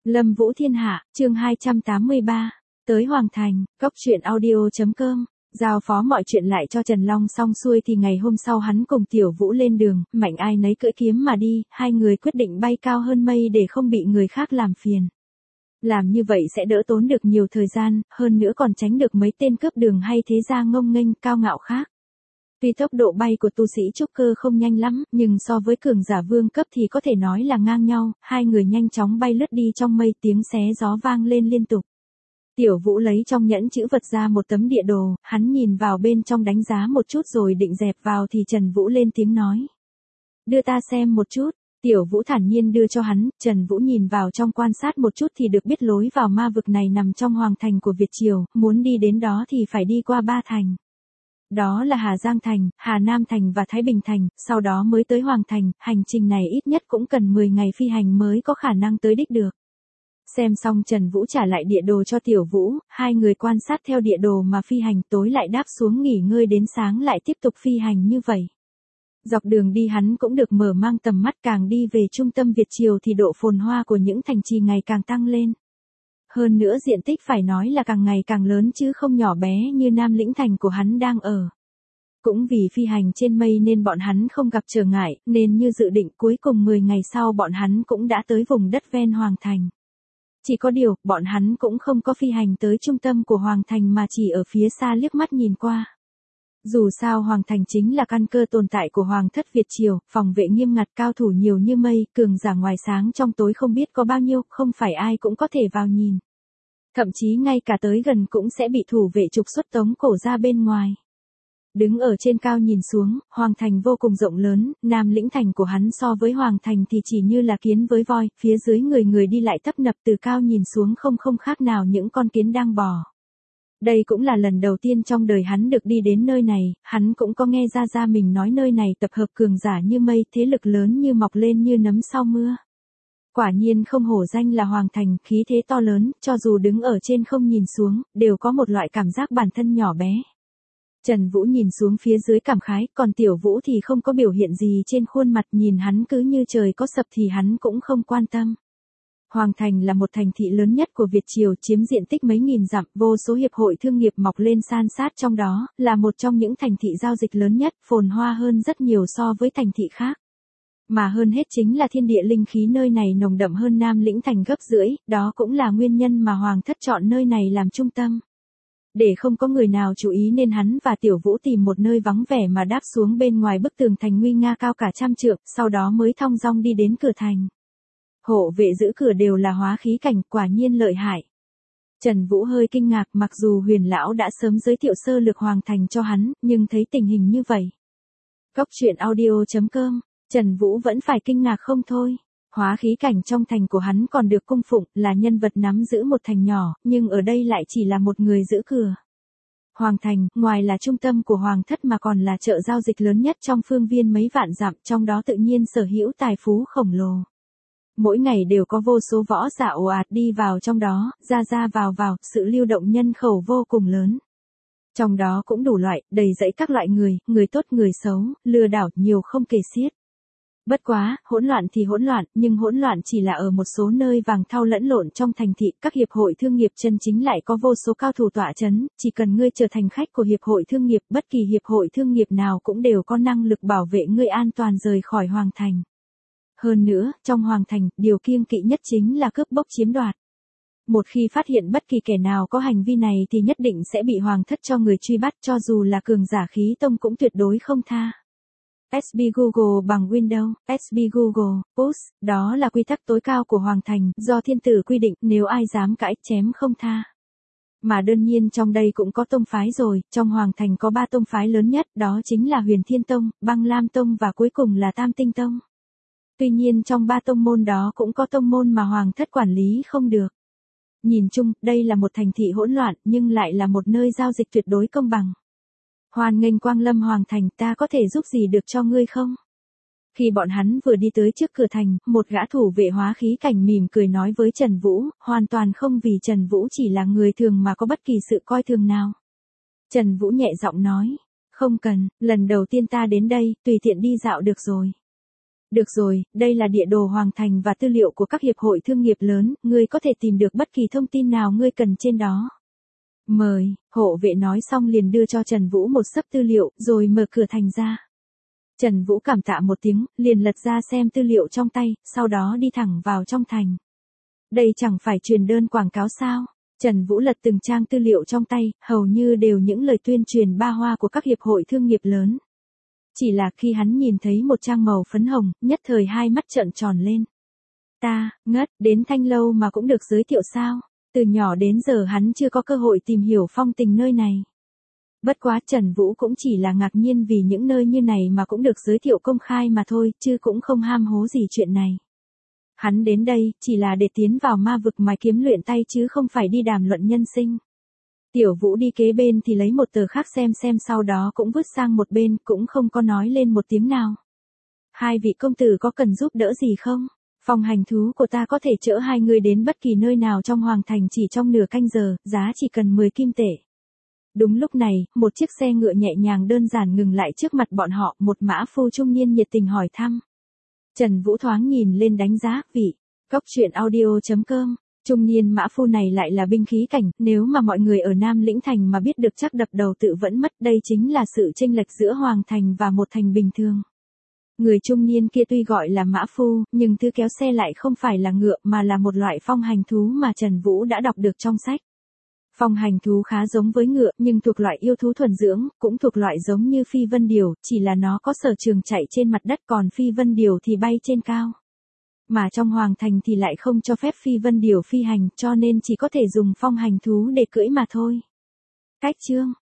Lâm Vũ Thiên Hạ, chương 283. Tới Hoàng Thành, Cốc truyện audio.com. Giao phó mọi chuyện lại cho Trần Long xong xuôi thì ngày hôm sau hắn cùng Tiểu Vũ lên đường, mạnh ai nấy cưỡi kiếm mà đi, hai người quyết định bay cao hơn mây để không bị người khác làm phiền. Làm như vậy sẽ đỡ tốn được nhiều thời gian, hơn nữa còn tránh được mấy tên cướp đường hay thế gia ngông nghênh cao ngạo khác. Tuy tốc độ bay của tu sĩ trúc cơ không nhanh lắm, nhưng so với cường giả vương cấp thì có thể nói là ngang nhau, hai người nhanh chóng bay lướt đi trong mây, tiếng xé gió vang lên liên tục. Tiểu Vũ lấy trong nhẫn chữ vật ra một tấm địa đồ, hắn nhìn vào bên trong đánh giá một chút rồi định dẹp vào thì Trần Vũ lên tiếng nói. Đưa ta xem một chút. Tiểu Vũ thản nhiên đưa cho hắn, Trần Vũ nhìn vào trong quan sát một chút thì được biết lối vào ma vực này nằm trong hoàng thành của Việt Triều, muốn đi đến đó thì phải đi qua 3 thành. Đó là Hà Giang Thành, Hà Nam Thành và Thái Bình Thành, sau đó mới tới Hoàng Thành, hành trình này ít nhất cũng cần 10 ngày phi hành mới có khả năng tới đích được. Xem xong Trần Vũ trả lại địa đồ cho Tiểu Vũ, hai người quan sát theo địa đồ mà phi hành, tối lại đáp xuống nghỉ ngơi đến sáng lại tiếp tục phi hành như vậy. Dọc đường đi hắn cũng được mở mang tầm mắt, càng đi về trung tâm Việt Triều thì độ phồn hoa của những thành trì ngày càng tăng lên. Hơn nữa diện tích phải nói là càng ngày càng lớn chứ không nhỏ bé như Nam Lĩnh Thành của hắn đang ở. Cũng vì phi hành trên mây nên bọn hắn không gặp trở ngại, nên như dự định cuối cùng 10 ngày sau bọn hắn cũng đã tới vùng đất ven Hoàng Thành. Chỉ có điều, bọn hắn cũng không có phi hành tới trung tâm của Hoàng Thành mà chỉ ở phía xa liếc mắt nhìn qua. Dù sao Hoàng Thành chính là căn cơ tồn tại của Hoàng thất Việt Triều, phòng vệ nghiêm ngặt, cao thủ nhiều như mây, cường giả ngoài sáng trong tối không biết có bao nhiêu, không phải ai cũng có thể vào nhìn. Thậm chí ngay cả tới gần cũng sẽ bị thủ vệ trục xuất tống cổ ra bên ngoài. Đứng ở trên cao nhìn xuống, Hoàng Thành vô cùng rộng lớn, Nam Lĩnh Thành của hắn so với Hoàng Thành thì chỉ như là kiến với voi, phía dưới người đi lại tấp nập, từ cao nhìn xuống không khác nào những con kiến đang bò. Đây cũng là lần đầu tiên trong đời hắn được đi đến nơi này, hắn cũng có nghe ra mình nói nơi này tập hợp cường giả như mây, thế lực lớn như mọc lên như nấm sau mưa. Quả nhiên không hổ danh là Hoàng Thành, khí thế to lớn, cho dù đứng ở trên không nhìn xuống, đều có một loại cảm giác bản thân nhỏ bé. Trần Vũ nhìn xuống phía dưới cảm khái, còn Tiểu Vũ thì không có biểu hiện gì trên khuôn mặt, nhìn hắn cứ như trời có sập thì hắn cũng không quan tâm. Hoàng Thành là một thành thị lớn nhất của Việt Triều, chiếm diện tích mấy nghìn dặm, vô số hiệp hội thương nghiệp mọc lên san sát trong đó, là một trong những thành thị giao dịch lớn nhất, phồn hoa hơn rất nhiều so với thành thị khác. Mà hơn hết chính là thiên địa linh khí nơi này nồng đậm hơn Nam Lĩnh Thành gấp rưỡi, đó cũng là nguyên nhân mà Hoàng thất chọn nơi này làm trung tâm. Để không có người nào chú ý nên hắn và Tiểu Vũ tìm một nơi vắng vẻ mà đáp xuống bên ngoài bức tường thành nguy nga cao cả 100 trượng, sau đó mới thong dong đi đến cửa thành. Hộ vệ giữ cửa đều là hóa khí cảnh, quả nhiên lợi hại. Trần Vũ hơi kinh ngạc, mặc dù Huyền lão đã sớm giới thiệu sơ lược Hoàng Thành cho hắn, nhưng thấy tình hình như vậy. Cốc truyện audio.com, Trần Vũ vẫn phải kinh ngạc không thôi. Hóa khí cảnh trong thành của hắn còn được cung phụng, là nhân vật nắm giữ một thành nhỏ, nhưng ở đây lại chỉ là một người giữ cửa. Hoàng Thành, ngoài là trung tâm của Hoàng thất mà còn là chợ giao dịch lớn nhất trong phương viên mấy vạn dặm, trong đó tự nhiên sở hữu tài phú khổng lồ. Mỗi ngày đều có vô số võ giả ồ ạt đi vào trong đó, ra vào, sự lưu động nhân khẩu vô cùng lớn. Trong đó cũng đủ loại, đầy dẫy các loại người tốt người xấu, lừa đảo nhiều không kể xiết. Bất quá, hỗn loạn thì hỗn loạn, nhưng hỗn loạn chỉ là ở một số nơi vàng thau lẫn lộn trong thành thị, các hiệp hội thương nghiệp chân chính lại có vô số cao thủ tọa chấn, chỉ cần ngươi trở thành khách của hiệp hội thương nghiệp, bất kỳ hiệp hội thương nghiệp nào cũng đều có năng lực bảo vệ ngươi an toàn rời khỏi Hoàng Thành. Hơn nữa, trong Hoàng Thành, điều kiêng kỵ nhất chính là cướp bóc chiếm đoạt. Một khi phát hiện bất kỳ kẻ nào có hành vi này thì nhất định sẽ bị Hoàng thất cho người truy bắt, cho dù là cường giả khí tông cũng tuyệt đối không tha. SB Google bằng Windows, SB Google, Push, đó là quy tắc tối cao của Hoàng Thành, do thiên tử quy định, nếu ai dám cãi, chém không tha. Mà đương nhiên trong đây cũng có tông phái rồi, trong Hoàng Thành có 3 tông phái lớn nhất, đó chính là Huyền Thiên Tông, Băng Lam Tông và cuối cùng là Tam Tinh Tông. Tuy nhiên trong 3 tông môn đó cũng có tông môn mà Hoàng thất quản lý không được. Nhìn chung, đây là một thành thị hỗn loạn, nhưng lại là một nơi giao dịch tuyệt đối công bằng. Hoan nghênh quang lâm Hoàng Thành, ta có thể giúp gì được cho ngươi không? Khi bọn hắn vừa đi tới trước cửa thành, một gã thủ vệ hóa khí cảnh mỉm cười nói với Trần Vũ, hoàn toàn không vì Trần Vũ chỉ là người thường mà có bất kỳ sự coi thường nào. Trần Vũ nhẹ giọng nói, không cần, lần đầu tiên ta đến đây, tùy tiện đi dạo được rồi. Được rồi, đây là địa đồ Hoàng Thành và tư liệu của các hiệp hội thương nghiệp lớn, ngươi có thể tìm được bất kỳ thông tin nào ngươi cần trên đó. Mời, hộ vệ nói xong liền đưa cho Trần Vũ một xấp tư liệu, rồi mở cửa thành ra. Trần Vũ cảm tạ một tiếng, liền lật ra xem tư liệu trong tay, sau đó đi thẳng vào trong thành. Đây chẳng phải truyền đơn quảng cáo sao? Trần Vũ lật từng trang tư liệu trong tay, hầu như đều những lời tuyên truyền ba hoa của các hiệp hội thương nghiệp lớn. Chỉ là khi hắn nhìn thấy một trang màu phấn hồng, nhất thời hai mắt trợn tròn lên. Ta, ngất, đến Thanh Lâu mà cũng được giới thiệu sao? Từ nhỏ đến giờ hắn chưa có cơ hội tìm hiểu phong tình nơi này. Bất quá Trần Vũ cũng chỉ là ngạc nhiên vì những nơi như này mà cũng được giới thiệu công khai mà thôi, chứ cũng không ham hố gì chuyện này. Hắn đến đây, chỉ là để tiến vào ma vực mà kiếm luyện tay chứ không phải đi đàm luận nhân sinh. Tiểu Vũ đi kế bên thì lấy một tờ khác xem sau đó cũng vứt sang một bên, cũng không có nói lên một tiếng nào. Hai vị công tử có cần giúp đỡ gì không? Phòng hành thú của ta có thể chở hai người đến bất kỳ nơi nào trong Hoàng Thành chỉ trong nửa canh giờ, giá chỉ cần 10 kim tệ. Đúng lúc này, một chiếc xe ngựa nhẹ nhàng đơn giản ngừng lại trước mặt bọn họ, một mã phu trung niên nhiệt tình hỏi thăm. Trần Vũ thoáng nhìn lên đánh giá, vị, Cốc Truyện Audio.com, trung niên mã phu này lại là binh khí cảnh, nếu mà mọi người ở Nam Lĩnh Thành mà biết được chắc đập đầu tự vẫn mất, đây chính là sự chênh lệch giữa Hoàng Thành và một thành bình thường. Người trung niên kia tuy gọi là mã phu, nhưng thứ kéo xe lại không phải là ngựa mà là một loại phong hành thú mà Trần Vũ đã đọc được trong sách. Phong hành thú khá giống với ngựa nhưng thuộc loại yêu thú thuần dưỡng, cũng thuộc loại giống như phi vân điểu, chỉ là nó có sở trường chạy trên mặt đất còn phi vân điểu thì bay trên cao. Mà trong Hoàng Thành thì lại không cho phép phi vân điểu phi hành cho nên chỉ có thể dùng phong hành thú để cưỡi mà thôi. Cách chương